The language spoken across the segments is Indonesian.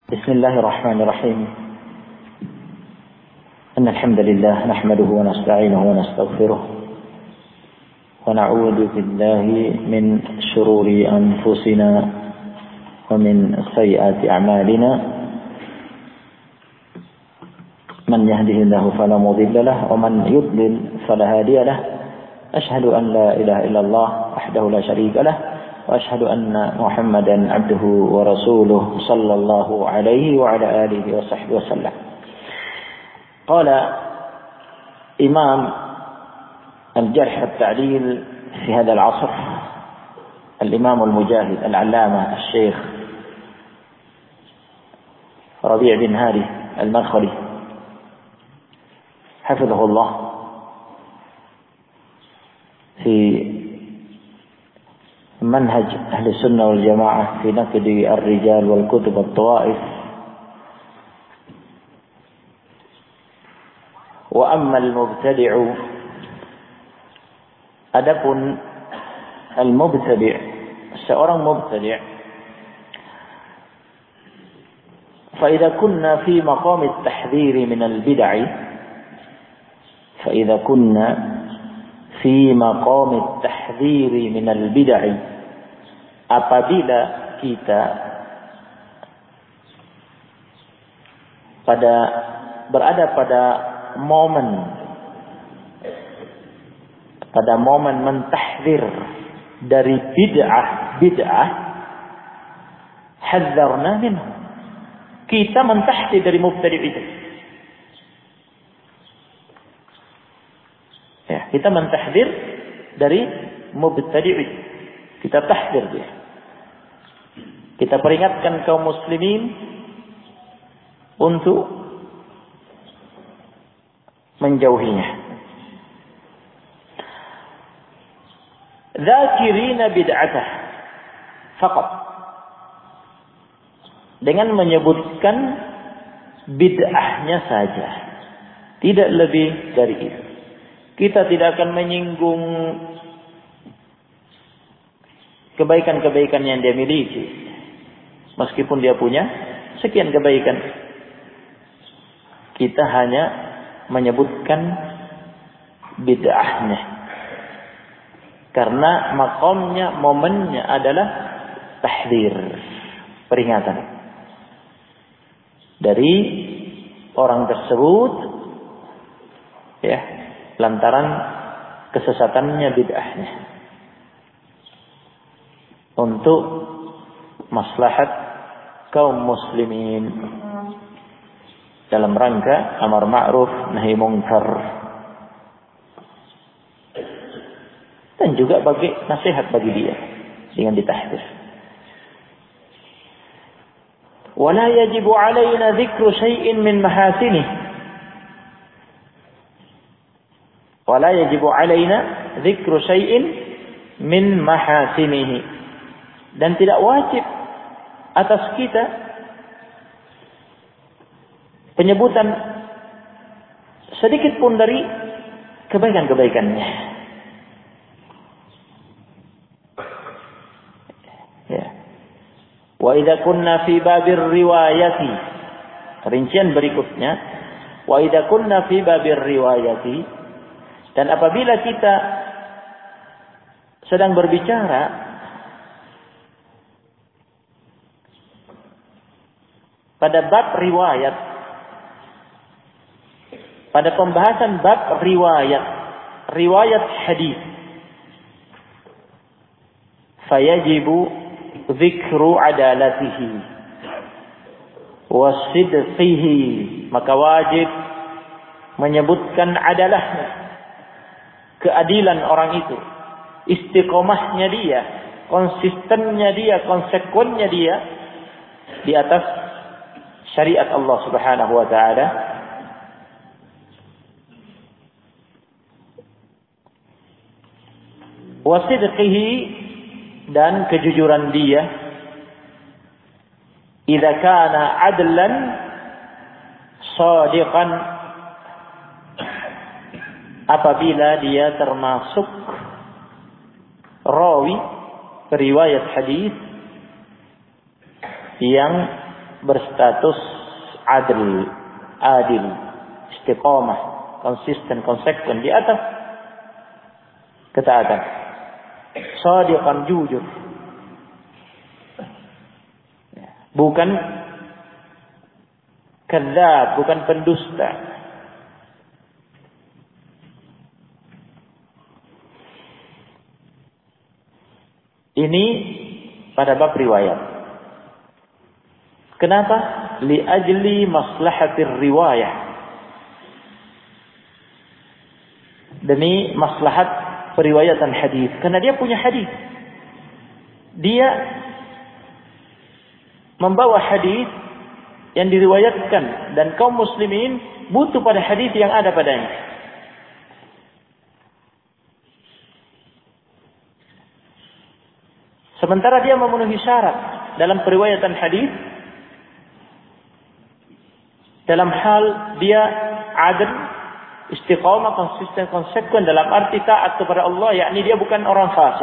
بسم الله الرحمن الرحيم إن الحمد لله نحمده ونستعينه ونستغفره ونعوذ بالله من شرور أنفسنا ومن سيئات أعمالنا من يهده الله فلا مضل له ومن يضلل فلا هادي له أشهد أن لا إله إلا الله وحده لا شريك له وأشهد أن محمدا عبده ورسوله صلى الله عليه وعلى آله وصحبه وسلم. قال إمام الجرح والتعديل في هذا العصر الإمام المجاهد العلامة الشيخ ربيع بن هادي المدخلي حفظه الله في منهج أهل السنة والجماعة في نقد الرجال والكتب والطوائف. وأما المبتدع adapun al-mubtadi' seorang mubtadi' فإذا كنا في مقام التحذير من البدع فإذا كنا في مقام التحذير من البدع apabila kita berada pada momen mentahdzir dari bid'ah hadzarna minhu, kita mentahdzir dari mubtadi' itu. Ya, kita mentahdzir dari mubtadi', kita tahdzir dia. Kita peringatkan kaum muslimin untuk menjauhinya. Dzakirina bid'atah faqat, dengan menyebutkan bid'ahnya saja, tidak lebih dari itu. Kita tidak akan menyinggung kebaikan-kebaikan yang dia miliki, meskipun dia punya sekian kebaikan. Kita hanya menyebutkan bid'ahnya, karena makomnya, momennya adalah tahdzir, peringatan dari orang tersebut, ya, lantaran kesesatannya bid'ahnya, untuk maslahat kaum muslimin dalam rangka amar ma'ruf nahi munkar, dan juga bagi nasihat bagi dia dengan ditahdzir. Wala yajibu alaina dzikru syai'in min mahasinih, wala yajibu alaina dzikru syai'in min mahasinihi, dan tidak wajib atas kita penyebutan sedikit pun dari kebaikan-kebaikannya. Ya. Wa idza kunna fi babir riwayati, rincian berikutnya, wa idza kunna fi babir riwayati, dan apabila kita sedang berbicara pada bab riwayat, pada pembahasan bab riwayat hadis, fayajibu dzikru adalatihi wa sidqihi, maka wajib menyebutkan adalahnya, keadilan orang itu, istiqomahnya dia, konsistennya dia, konsekuennya dia di atas syariat Allah Subhanahu wa taala, wa sidqihi, dan kejujuran dia, idza kana adlan shadiqan, apabila dia termasuk rawi riwayat hadis yang berstatus adil, istiqamah, konsisten, konsekuen di atas ketaatan. Shadiqan, jujur. Bukan kadzdzab, bukan pendusta. Ini pada bab riwayat. Kenapa? Li ajli maslahatir riwayah. Demi maslahat periwayatan hadis. Karena dia punya hadis. Dia membawa hadis yang diriwayatkan dan kaum muslimin butuh pada hadis yang ada padanya. Sementara dia memenuhi syarat dalam periwayatan hadis, dalam hal dia adil, istiqamah, konsisten, konsekuen dalam arti taat kepada Allah, yakni dia bukan orang fasik.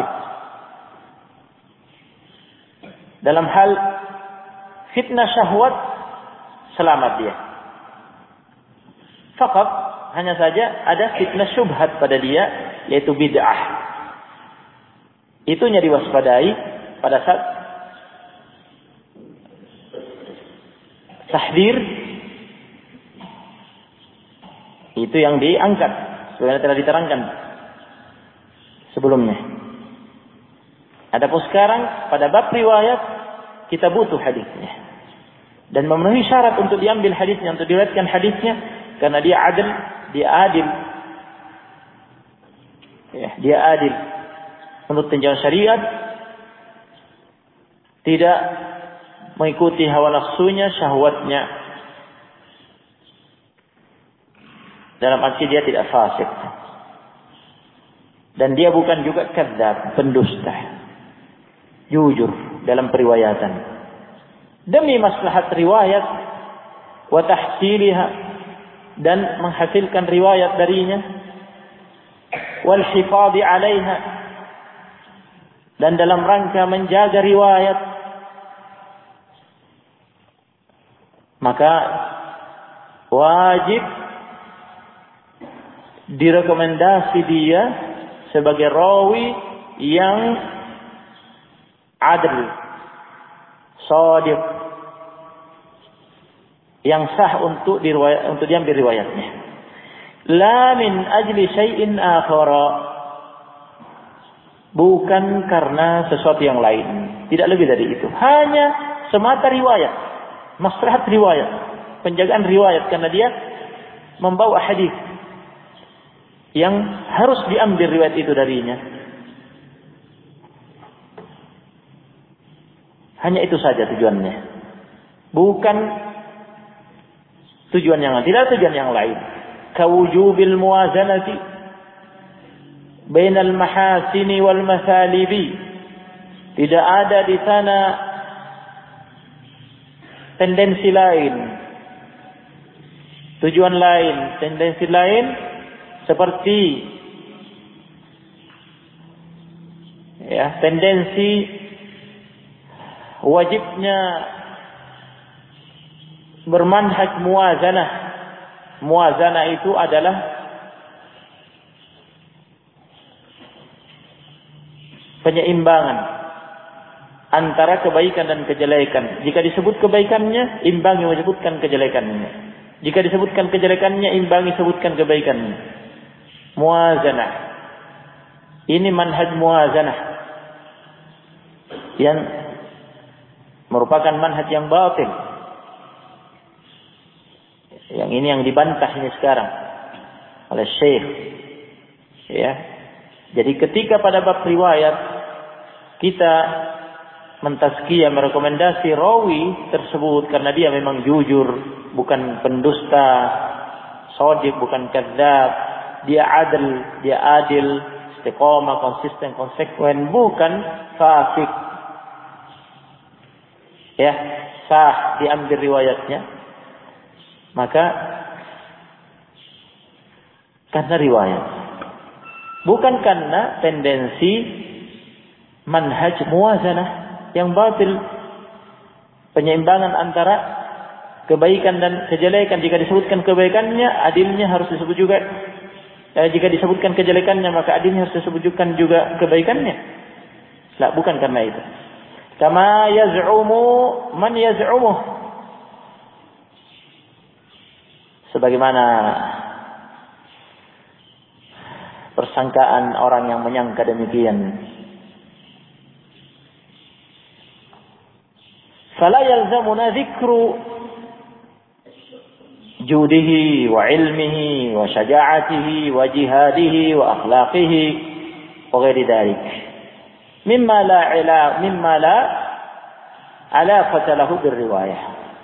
Dalam hal fitnah syahwat, selamat dia. Fakat hanya saja ada fitnah syubhat pada dia, yaitu bid'ah. Itunya diwaspadai pada saat tahdir. Itu yang diangkat sebagaimana telah diterangkan sebelumnya. Adapun sekarang pada bab riwayat kita butuh hadisnya dan memenuhi syarat untuk diambil hadisnya, untuk diriwayatkan hadisnya, karena dia adil, dia adil menurut tinjauan syariat, tidak mengikuti hawa nafsunya, syahwatnya. Dalam arti dia tidak fasik. Dan dia bukan juga kadzdzab, pendusta. Jujur dalam periwayatan. Demi maslahat riwayat wa tahsiliha, dan menghasilkan riwayat darinya, wal hifadhi 'alaiha, dan dalam rangka menjaga riwayat, maka wajib direkomendasi dia sebagai rawi yang adil, shadiq, yang sah untuk diambil riwayatnya. La min ajli syai'in akhara, bukan karena sesuatu yang lain, tidak lebih dari itu. Hanya semata riwayat, maslahat riwayat, penjagaan riwayat, karena dia membawa hadis yang harus diambil riwayat itu darinya. Hanya itu saja tujuannya. Bukan tujuan yang lain, tidak tujuan yang lain. Kawujubil muwazanati bainal mahasini wal mathalibi. Tidak ada di sana tendensi lain, tujuan lain, tendensi lain, seperti tendensi wajibnya bermanhaj muwazanah. Muwazanah itu adalah penyeimbangan antara kebaikan dan kejelekan. Jika disebut kebaikannya, imbangi menyebutkan kejelekannya. Jika disebutkan kejelekannya, imbangi sebutkan kebaikannya. Muwazanah. Ini manhaj muwazanah yang merupakan manhaj yang batil. Yang ini yang dibantah ini sekarang oleh Syekh. Ya. Jadi ketika pada bab riwayat kita mentazkiyah, merekomendasi rawi tersebut karena dia memang jujur, bukan pendusta, shadiq, bukan kadzdzab, dia adil, istiqamah, konsisten, konsekuen, bukan fasik. Ya, sah diambil riwayatnya. Maka karena riwayat, bukan karena tendensi manhaj muwazanah yang batil. Penyeimbangan antara kebaikan dan kejelekan. Jika disebutkan kebaikannya, adilnya harus disebut juga. Jika disebutkan kejelekannya, maka adilnya harus disebutkan juga kebaikannya. Lah, bukan karena itu. Kama yaz'umu man yaz'umuh. Sebagaimana persangkaan orang yang menyangka demikian. Fala yalzamuna dzikru judihi wa ilmihi wa syaja'atihi wa jihadihi wa akhlaqihi wa ghairi dzalik mimma la alaqata lahu birriwayah.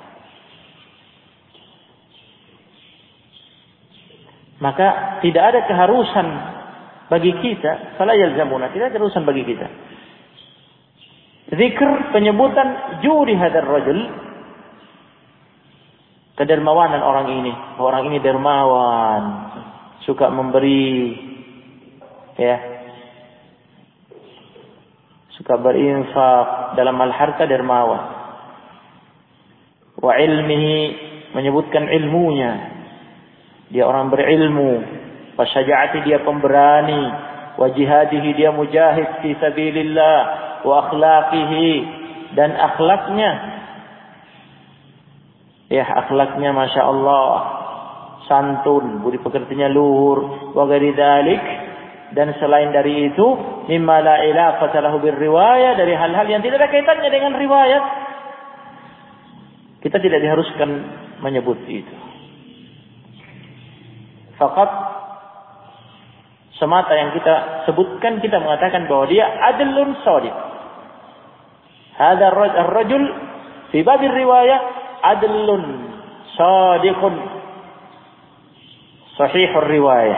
Maka tidak ada keharusan bagi kita, fala yalzamuna, tidak ada keharusan bagi kita. Zikr, penyebutan judi hadar rajul, kedermawanan orang ini. Orang ini dermawan, suka memberi, ya, suka berinfak dalam hal harta, dermawan. Wa ilmihi, menyebutkan ilmunya, dia orang berilmu. Wa syaja'ati, dia pemberani. Wa jihadihi, dia mujahid fi sabilillah. Wa akhlaqihi, dan akhlaknya, ya, akhlaknya Masya Allah, santun, budi pekertinya luhur, wa ghairi dzalik, dan selain dari itu, mimma la ilaqata lahu birriwayah, dari hal-hal yang tidak ada kaitannya dengan riwayat. Kita tidak diharuskan menyebut itu. Faqat semata yang kita sebutkan, kita mengatakan bahwa dia adlun shadiq. Hadha ar-rajul fi bab ar-riwayah adlun shadiqun sahih ar-riwayah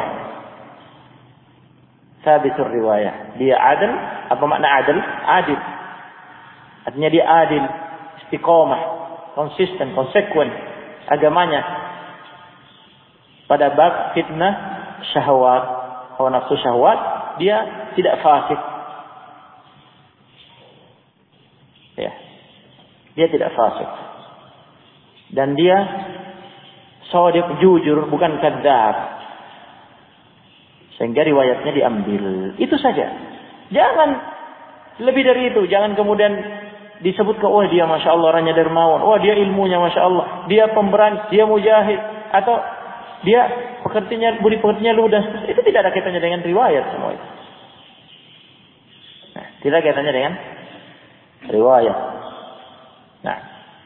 thabit ar-riwayah. Dia adil. Apa makna adil? Adil, artinya dia adil, istiqamah, konsisten, konsekuen agamanya. Pada bab fitnah syahwat, hawa nafsu syahwat, dia tidak fasik. Ya, dia tidak fasik. Dan dia shadiq, jujur, bukan kadzdzab. Sehingga riwayatnya diambil. Itu saja. Jangan lebih dari itu. Jangan kemudian disebutkan, oh dia Masya Allah orangnya dermawan, oh dia ilmunya Masya Allah, dia pemberani, dia mujahid, atau dia budi pekertinya ludas. Itu tidak ada kaitannya dengan riwayat semua itu. Nah, tidak ada kaitannya dengan riwayat. Nah,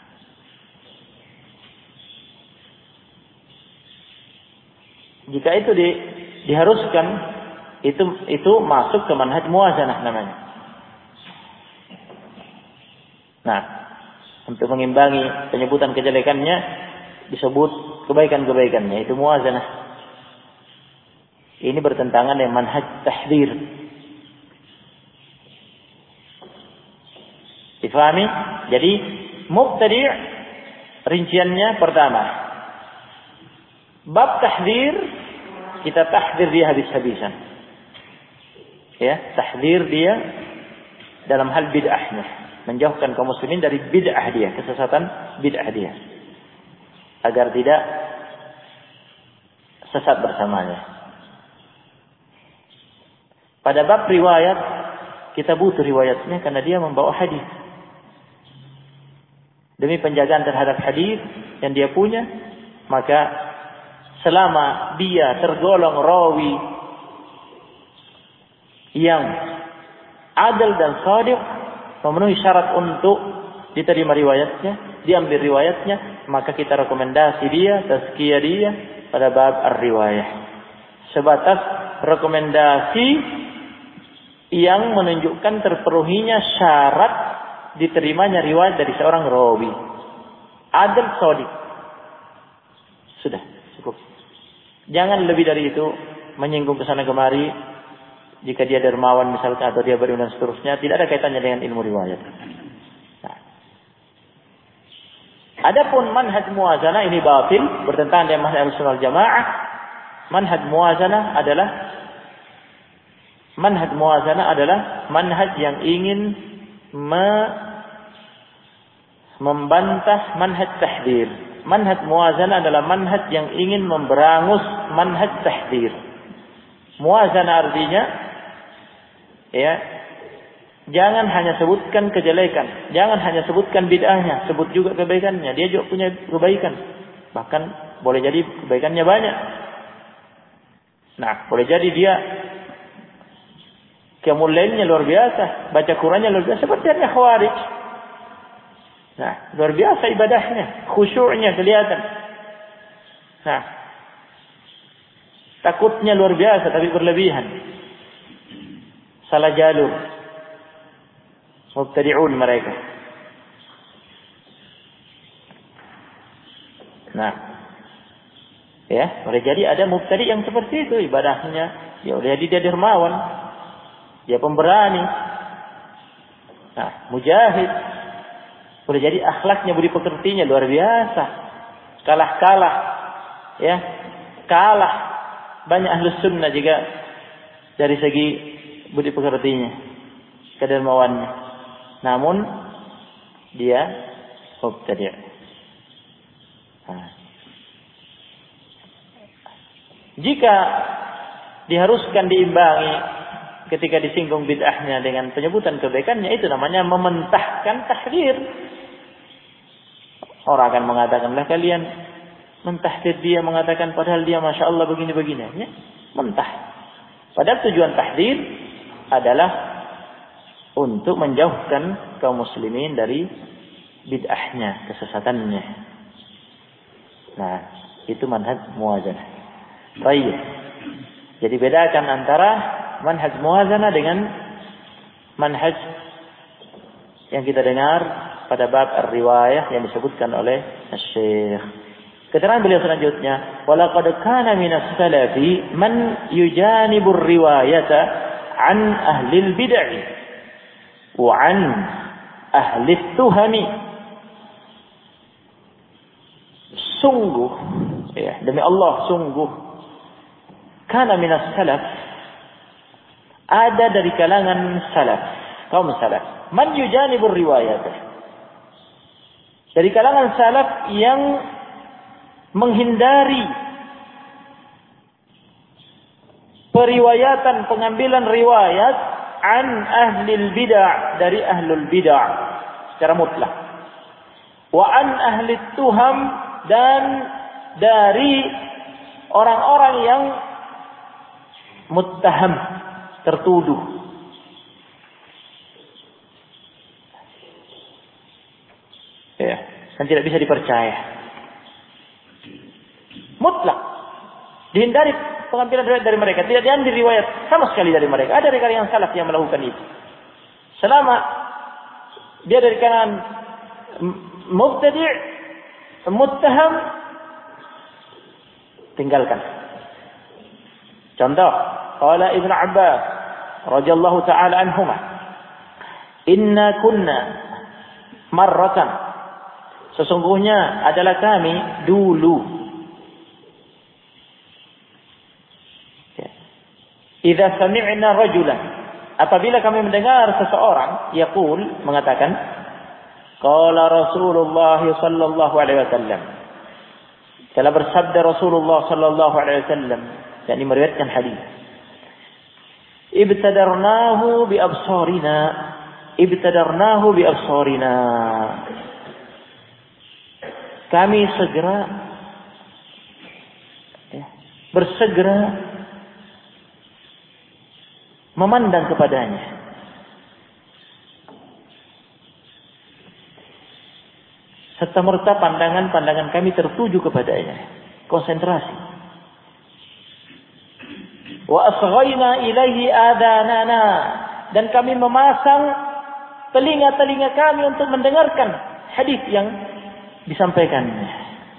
jika itu diharuskan, itu masuk ke manhaj muwazanah namanya. Nah, untuk mengimbangi penyebutan kejelekannya, disebut kebaikan-kebaikannya, itu muwazanah. Ini bertentangan dengan manhaj tahdzir. Difahami? Jadi mubtadi' rinciannya pertama, bab tahdzir, kita tahdzir dia habis-habisan. Ya, tahdzir dia dalam hal bid'ahnya, menjauhkan kaum muslimin dari bid'ah dia, kesesatan bid'ah dia, agar tidak sesat bersamanya. Pada bab riwayat, kita butuh riwayatnya karena dia membawa hadis. Demi penjagaan terhadap hadis yang dia punya, maka selama dia tergolong rawi yang adil dan shadiq, memenuhi syarat untuk diterima riwayatnya, diambil riwayatnya, maka kita rekomendasi dia, tazkiyah dia pada bab ar-riwayah. Sebatas rekomendasi yang menunjukkan terpenuhinya syarat diterimanya riwayat dari seorang rawi adil shadiq. Sudah cukup. Jangan lebih dari itu menyinggung ke sana kemari. Jika dia dermawan misalkan, atau dia berilmu dan seterusnya, tidak ada kaitannya dengan ilmu riwayat. Nah, adapun manhaj muwazanah ini batil, bertentangan dengan manhaj Ahlussunnah wal Jamaah. Manhaj muwazanah adalah manhaj yang ingin membantah manhaj tahdir. Manhaj muwazanah adalah manhaj yang ingin memberangus manhaj tahdir. Muwazanah artinya, ya, jangan hanya sebutkan kejelekan, jangan hanya sebutkan bid'ahnya, sebut juga kebaikannya. Dia juga punya kebaikan, bahkan boleh jadi kebaikannya banyak. Nah, boleh jadi dia qiyamul lailnya luar biasa, baca Qur'annya luar biasa, seperti yang Khawarij. Nah, luar biasa ibadahnya, khusyuknya kelihatan. Nah, takutnya luar biasa tapi berlebihan. Salah jalur. Mubtadi'un mereka. Nah, ya, boleh jadi ada mubtadi' yang seperti itu ibadahnya. Ya, boleh jadi dia dermawan, dia pemberani. Nah, mujahid. Boleh jadi akhlaknya, budi pekertinya luar biasa. Kalah, ya, kalah banyak ahlus sunnah juga dari segi budi pekertinya, kedermawannya. Namun dia mubtadi'. Jika diharuskan diimbangi ketika disinggung bid'ahnya dengan penyebutan kebaikannya, itu namanya mementahkan tahdir. Orang akan mengatakan, lah kalian mentahdir dia, mengatakan padahal dia Masya Allah begini-begini. Ya, mentah. Padahal tujuan tahdir adalah untuk menjauhkan kaum muslimin dari bid'ahnya, kesesatannya. Nah, itu manhaj muwazanah. Baik. Jadi bedakan antara manhaj muwazanah dengan manhaj yang kita dengar pada bab ar-riwayah yang disebutkan oleh Syekh. Keterangan beliau selanjutnya, walaqad kana minas salafi man yujanibu ar-riwayata an ahli al-bid'ah wa an ahli tuhami. Sungguh, ya, demi Allah, sungguh kana minas salaf, ada dari kalangan salaf, kaum salaf, man yujanibu ar-riwayata, dari kalangan salaf yang menghindari periwayatan, pengambilan riwayat an ahlil bid'ah, dari ahlul bid'ah secara mutlak, wa an ahli tuham, dan dari orang-orang yang muttaham, tertuduh. Ya, dan tidak bisa dipercaya. Mutlak. Dihindari pengambilan riwayat dari mereka. Tidak diambil riwayat sama sekali dari mereka. Ada dari kalangan salaf yang melakukan itu. Selama dia dari kalangan mubtadi', muttaham, tinggalkan. Contoh, qala Ibnu Abbas radhiyallahu taala anhuma, inna kunna marratan, sesungguhnya adalah kami dulu, idza sami'na rajulan, apabila kami mendengar seseorang yaqul, mengatakan, qala Rasulullah sallallahu alaihi wasallam, telah bersabda Rasulullah sallallahu alaihi wasallam, yakni meriwayatkan hadis, ibtadarnahu bi absarina, kami segera, bersegera memandang kepadanya. Serta-merta pandangan kami tertuju kepadanya, konsentrasi. Wa asghayna ilaihi adanana, dan kami memasang telinga-telinga kami untuk mendengarkan hadis yang disampaikannya.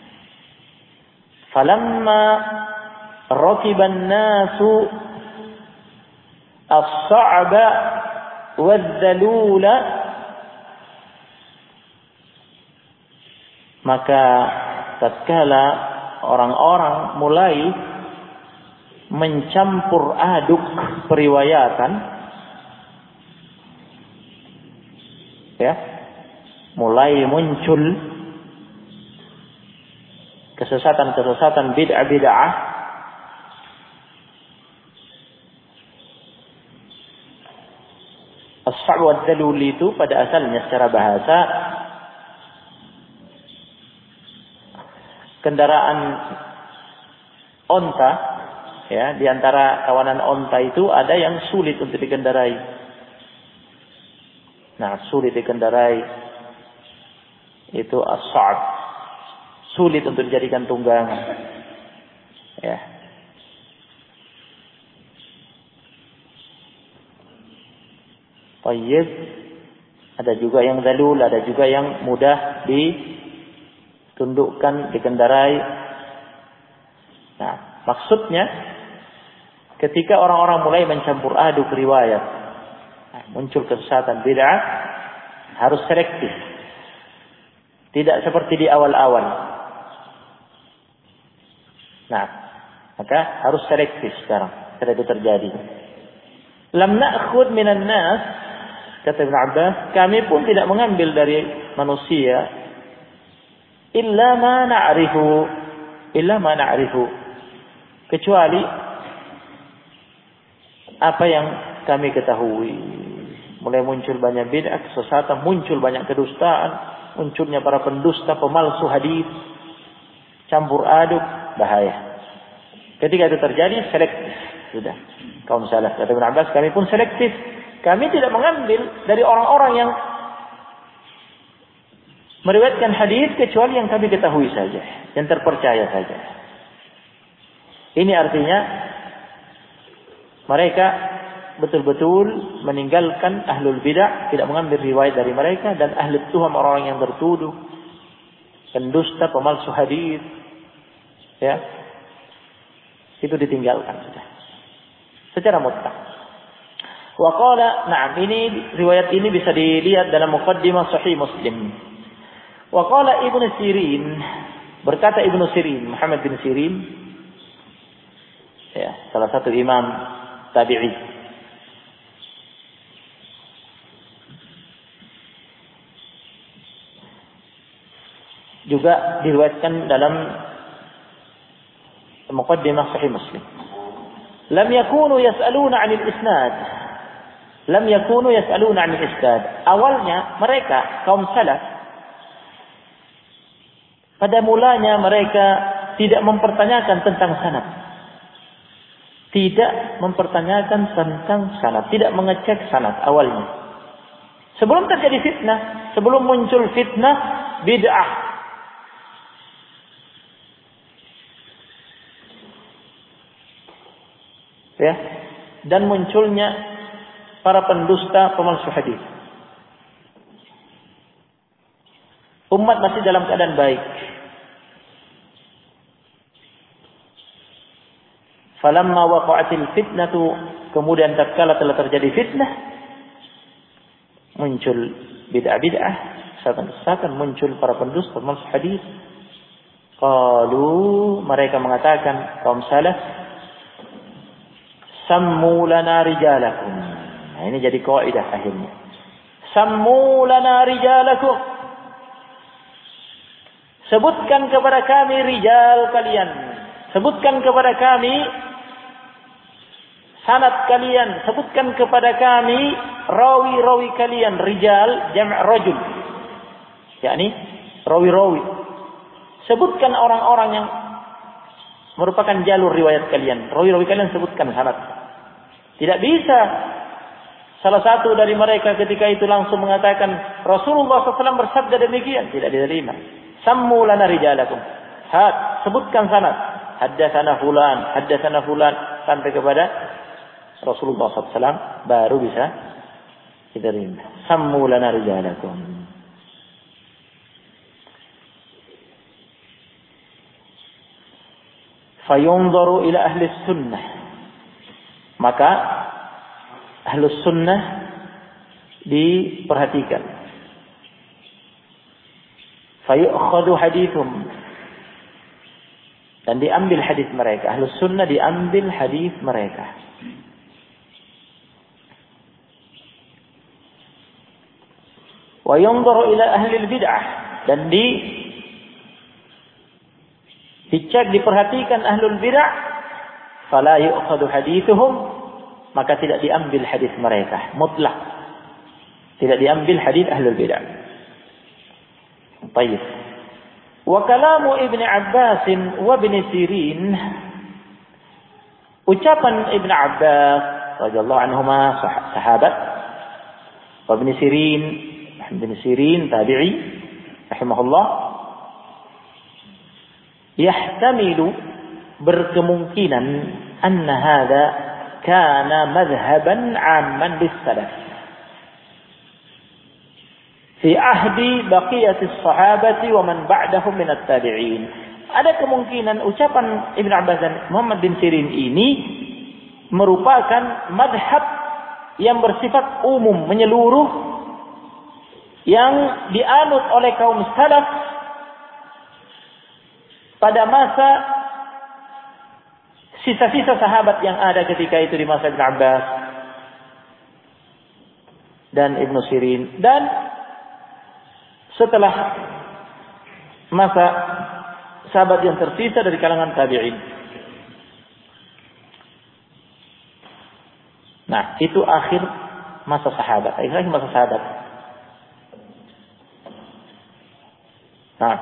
Falamma rakiban nasu as-sa'ba wadh-dhalula, maka tatkala orang-orang mulai mencampur aduk periwayatan, ya, mulai muncul kesesatan-kesesatan, bid'ah-bid'ah, as-sa'b wa ad-dalul itu pada asalnya secara bahasa kendaraan onta, ya, di antara kawanan onta itu ada yang sulit untuk dikendarai. Nah, sulit dikendarai itu as-sa'b. Sulit untuk dijadikan tunggangan. Ya. Tayyib. Ada juga yang dalul, ada juga yang mudah ditundukkan, dikendarai. Nah, maksudnya ketika orang-orang mulai mencampur aduk riwayat, muncul kesesatan bid'ah, harus selektif. Tidak seperti di awal-awal. Nah, maka harus selektif sekarang. Setelah itu terjadi. Lam na'khud minan nas, kata Ibn Abbas, kami pun tidak mengambil dari manusia illa ma na'rifu, kecuali apa yang kami ketahui. Mulai muncul banyak bid'ah, kesesatan, muncul banyak kedustaan, munculnya para pendusta, pemalsu hadis, campur aduk, bahaya. Ketika itu terjadi, selektif. Sudah. Kaum salaf, kata Ibn Abbas, kami pun selektif. Kami tidak mengambil dari orang-orang yang meriwayatkan hadis kecuali yang kami ketahui saja, yang terpercaya saja. Ini artinya mereka betul-betul meninggalkan ahlul bidah, tidak mengambil riwayat dari mereka, dan ahlul tuham, orang yang tertuduh, pendusta, pemalsu hadis, ya, itu ditinggalkan sudah secara mutlak. Wa qala, na'am, ini riwayat ini bisa dilihat dalam muqaddimah Sahih Muslim. Wa qala Ibnu Sirin, berkata Ibnu Sirin, Muhammad bin Sirin, ya, salah satu imam tabi'i, juga diriwayatkan dalam muqaddimah Sahih Muslim. Lam yakunu yas'aluna 'anil isnad. Lam yakunu yas'aluna 'anil isnad. Awalnya mereka kaum salaf pada mulanya mereka tidak mempertanyakan tentang sanad. Tidak mempertanyakan tentang sanad, tidak mengecek sanad awalnya. Sebelum terjadi fitnah, sebelum muncul fitnah bid'ah, ya, dan munculnya para pendusta, pemalsu hadis. Umat masih dalam keadaan baik. Falamma waqa'atil fitnatu, kemudian tatkala telah terjadi fitnah, muncul bid'ah-bid'ah, kesesatan-kesesatan, muncul para pendusta, pemalsu hadis. Qalu, mereka mengatakan, kaum salaf, sammu lana rijalakum. Nah, ini jadi kaidah akhirnya. Sammu lana rijalakum. Sebutkan kepada kami rijal kalian. Sebutkan kepada kami sanad kalian. Sebutkan kepada kami rawi-rawi kalian. Rijal jam' rajul. yakni rawi-rawi. Sebutkan orang-orang yang merupakan jalur riwayat kalian. Rawi-rawi kalian sebutkan sanad. Tidak bisa salah satu dari mereka ketika itu langsung mengatakan Rasulullah SAW bersabda demikian. Tidak diterima. Sammu lana rijalakum. Sebutkan sanad. Haddatsana fulan sampai kepada Rasulullah SAW baru bisa diterima. Sammu lana rijalakum. Fayunzaru ila ahli sunnah. Maka ahli sunnah diperhatikan. Fayu'khadhu hadithum. Dan diambil hadis mereka. Ahli sunnah diambil hadis mereka. wa yanzuru ila ahli bid'ah, dan dicek, diperhatikan ahlul bid'ah, fala yu'khadhu hadithuhum, maka tidak diambil hadis mereka mutlak, tidak diambil hadis ahlul bid'ah. Baik. Wa kalamu Ibnu Abbas wa Ibnu Sirin, ucapan Ibnu Abbas radhiyallahu anhuma, sahabat, wa Ibnu Sirin tabi'i rahimahullah, yahtamilu, berkemungkinan, anna hadza kana madhhaban 'amman bis-salaf fi ahdi baqiyatis sahabati wa man ba'dahum min at-tabi'in. Ada kemungkinan ucapan Ibnu Abbas dan Muhammad bin Sirin ini merupakan madhab yang bersifat umum, menyeluruh, yang dianut oleh kaum salaf pada masa sisa-sisa sahabat yang ada ketika itu di masa Ibnu Abbas dan Ibnu Sirin, dan setelah masa sahabat yang tersisa dari kalangan tabi'in. Nah, itu akhir masa sahabat, akhir masa sahabat. Nah,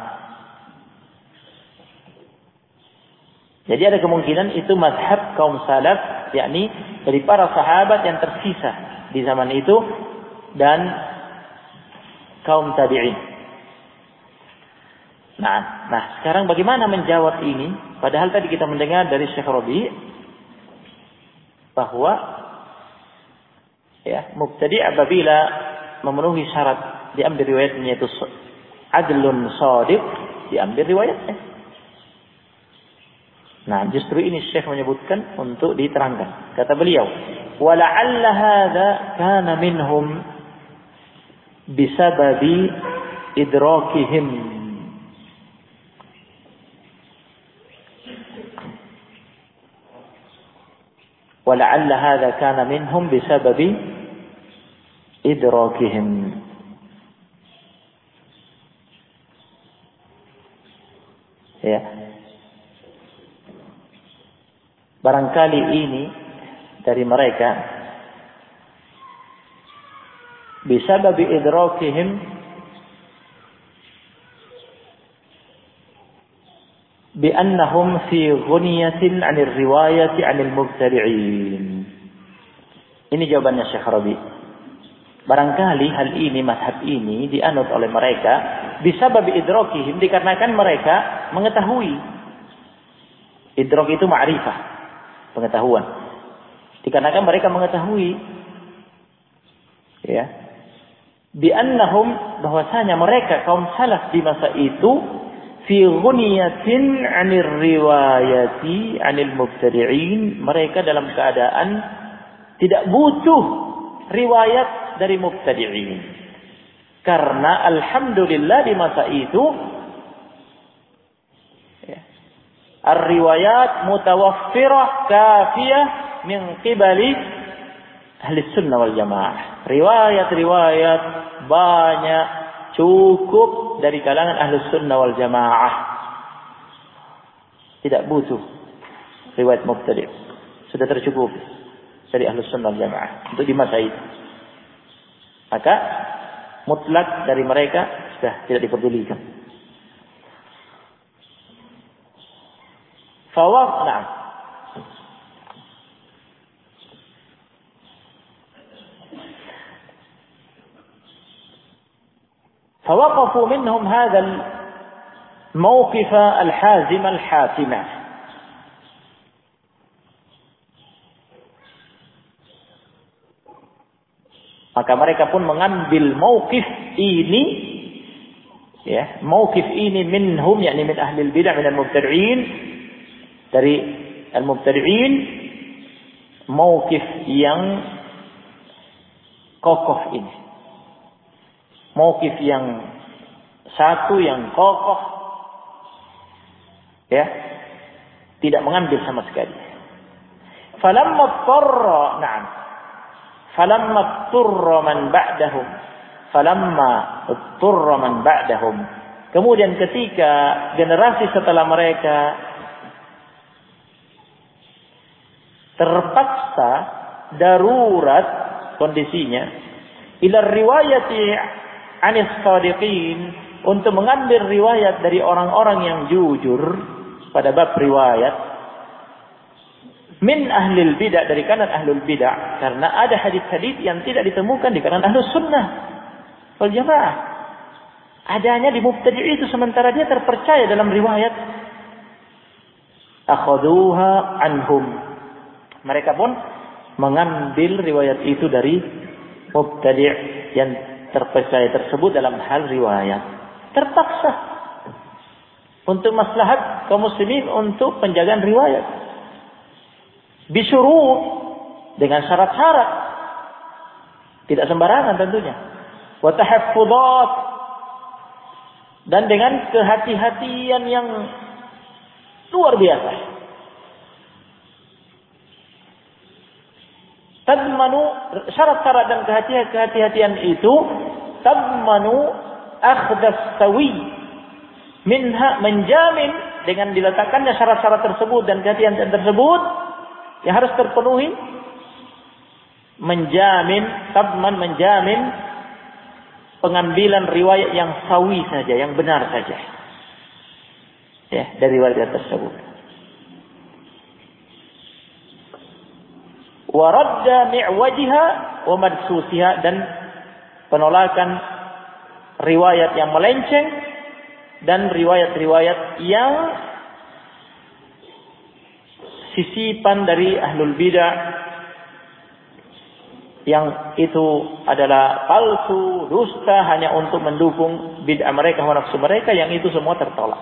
jadi ada kemungkinan itu mazhab kaum salaf, yakni dari para sahabat yang tersisa di zaman itu dan kaum tabi'in. Nah, sekarang bagaimana menjawab ini? Padahal tadi kita mendengar dari Syekh Rabi bahwa mubtadi' apabila memenuhi syarat diambil riwayatnya itu adlun shadiq, diambil riwayatnya. Nah, justru ini Syekh menyebutkan untuk diterangkan. Kata beliau, wala'alla hadza kana minhum bisababi idrakihim, wala'alla hadza kana minhum bisababi idrakihim. Ya. Barangkali ini dari mereka bisababi idrakihim bi'annahum fi ghuniyatin 'anil riwayati 'anil mubtadi'in. Ini jawabannya Syekh Rabi. Barangkali hal ini, mazhab ini dianut oleh mereka bisababi idrakihim, dikarenakan mereka mengetahui. Idrak itu ma'rifah, pengetahuan. Dikarenakan mereka mengetahui, ya, bi'annahum, bahwasanya mereka kaum salaf di masa itu fi ghuniyatin 'anil riwayati 'anil mubtadi'in, mereka dalam keadaan tidak butuh riwayat dari mubtadi'in. Karena alhamdulillah di masa itu ar-riwayat mutawaffirah kafiyah min qibali ahli sunnah wal jamaah. Riwayat-riwayat banyak, cukup dari kalangan ahli sunnah wal jamaah. Tidak butuh riwayat mubtadi'. Sudah tercukupi dari ahli sunnah wal jamaah untuk di masa itu. Maka mutlak dari mereka sudah tidak diperdulikan. فوقفوا منهم هذا الموقف الحازم الحاسم. Maka mereka pun mengambil mauqif ini, ya, mauqif ini minhum, yakni min ahli al-bid'ah min al-mubtadi'in, dari al-mubtadi'in, mauqif yang kokoh ini. Mauqif yang satu, yang kokoh, ya, tidak mengambil sama sekali. Falamma turra man ba'dahum Falamma utturra man ba'dahum. Kemudian ketika generasi setelah mereka terpaksa darurat kondisinya ila riwayati anis shadiqin, untuk mengambil riwayat dari orang-orang yang jujur pada bab riwayat, min ahlil bidah, dari kalangan ahlul bidah, karena ada hadis-hadis yang tidak ditemukan di kalangan ahlus sunnah wal jamaah, adanya di mubtadi' itu, sementara dia terpercaya dalam riwayat. Akhaduha anhum, mereka pun mengambil riwayat itu dari mubtadi' yang terpercaya tersebut dalam hal riwayat. Terpaksa untuk maslahat kaum muslimin untuk penjagaan riwayat. Bisyurut, dengan syarat-syarat. Tidak sembarangan tentunya. Wa tahaffudzat, dan dengan kehati-hatian yang luar biasa. Tadmanu, syarat-syarat dan kehati-hatian itu tadmanu akhdas sawi minha, menjamin dengan diletakkannya syarat-syarat tersebut dan kehati-hatian tersebut yang harus terpenuhi, menjamin pengambilan riwayat yang sawi saja, yang benar saja, ya, dari riwayat tersebut. Wa radda mi'wajiha wa madsusiha, dan penolakan riwayat yang melenceng dan riwayat-riwayat yang sisipan dari ahlul bidah, yang itu adalah palsu, dusta, hanya untuk mendukung bid'ah mereka, hawa nafsu mereka, yang itu semua tertolak.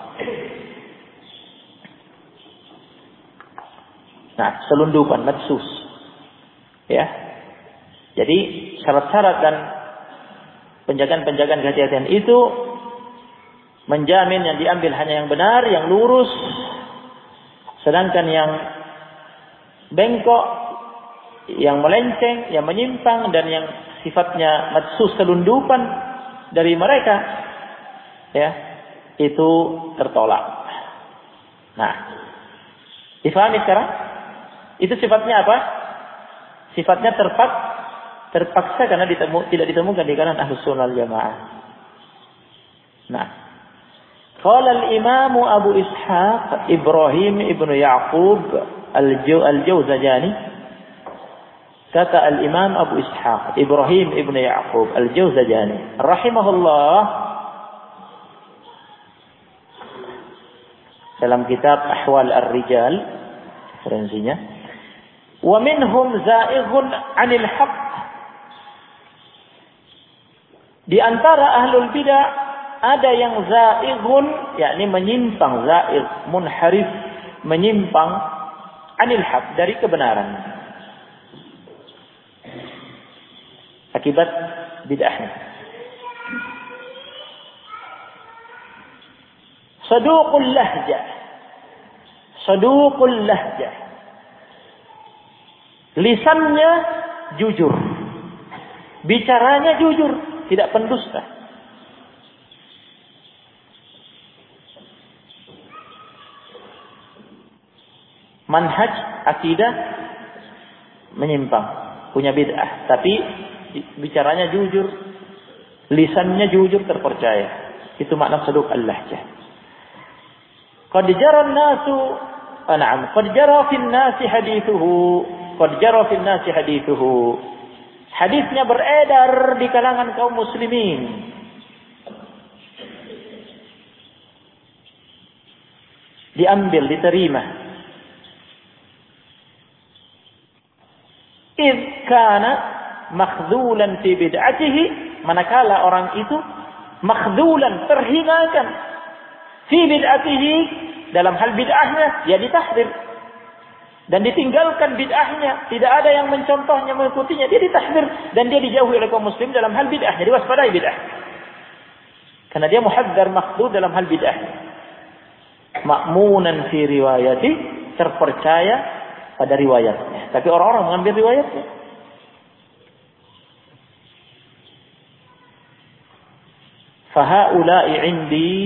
Nah, selundupan, madsus, ya. Jadi syarat-syarat dan penjagaan-penjagaan kehati-hatian itu menjamin yang diambil hanya yang benar, yang lurus, sedangkan yang bengkok, yang melenceng, yang menyimpang, dan yang sifatnya madsus, selundupan dari mereka, ya, itu tertolak. Nah, difahami sekarang? Itu sifatnya apa? Sifatnya terpaksa karena tidak ditemukan di kalangan ahlus sunnah wal jamaah. Nah, qala al-imam Abu Ishaq Ibrahim ibnu Ya'qub al-Jawzajani, kata al-imam Abu Ishaq Ibrahim ibnu Ya'qub al-Jawzajani rahimahullah dalam kitab Ahwal ar-Rijal, referensinya, wa minhum za'ighun 'anil haqq, di antara ahlul bidah ada yang za'ighun, yakni menyimpang, za'igh, munharif, menyimpang, 'anil haqq, dari kebenaran, akibat bid'ahnya. Saduqul lahjah, lisannya jujur, bicaranya jujur, tidak pendusta. Manhaj akidah menyimpang, punya bid'ah, tapi bicaranya jujur, lisannya jujur, terpercaya. Itu makna saduq al-lahjah. Qad jara an-nasu, na'am, qad jara fil nasi hadithuhu, hadisnya beredar di kalangan kaum muslimin. Diambil, diterima. Idh kana makhdulan fi bid'atihi, manakala orang itu makhdulan, terhinakan, fi bid'atihi, dalam hal bid'ahnya, dia ditahdir dan ditinggalkan bid'ahnya, tidak ada yang mencontohnya, mengikutinya, dia ditahdir dan dia dijauhi oleh kaum muslim dalam hal bid'ahnya, diwaspadai bid'ah, karena dia muhadzar, makhdud dalam hal bid'ahnya. Ma'munan fi riwayati, terpercaya pada riwayatnya, tapi orang-orang mengambil riwayatnya. fahaula'i 'indi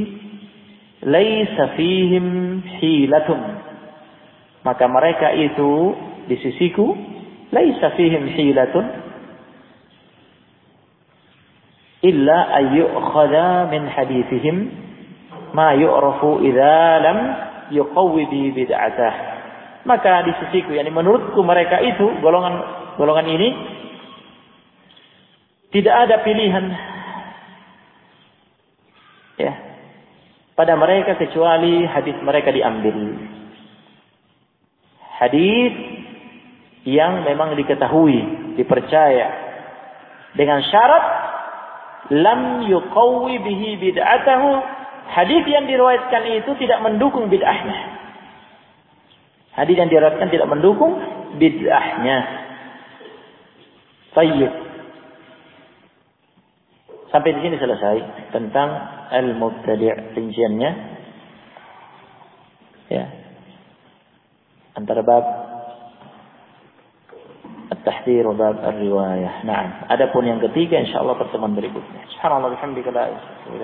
laisa fihim hilatun. Maka mereka itu di sisiku laisa fihim hilatun illa ayyukhadha min hadithihim ma yu'rafu idza lam yuqawwi bi bid'atah. Maka di sisiku, yakni menurutku mereka itu golongan ini tidak ada pilihan ya pada mereka kecuali hadis mereka diambil. Hadis yang memang diketahui, dipercaya dengan syarat lam yuqawwi bihi bid'atahu. Hadis yang diriwayatkan itu tidak mendukung bid'ahnya. Hadis yang diriwayatkan tidak mendukung bid'ahnya. Baik. Sampai di sini selesai tentang al-mubtadi' rinciannya. Ya. Antara bab at-tahdhir wa bab ar-riwayah. Naam. Adapun yang ketiga insyaallah pertemuan berikutnya. Subhanallah bihamdika la ilaha illa anta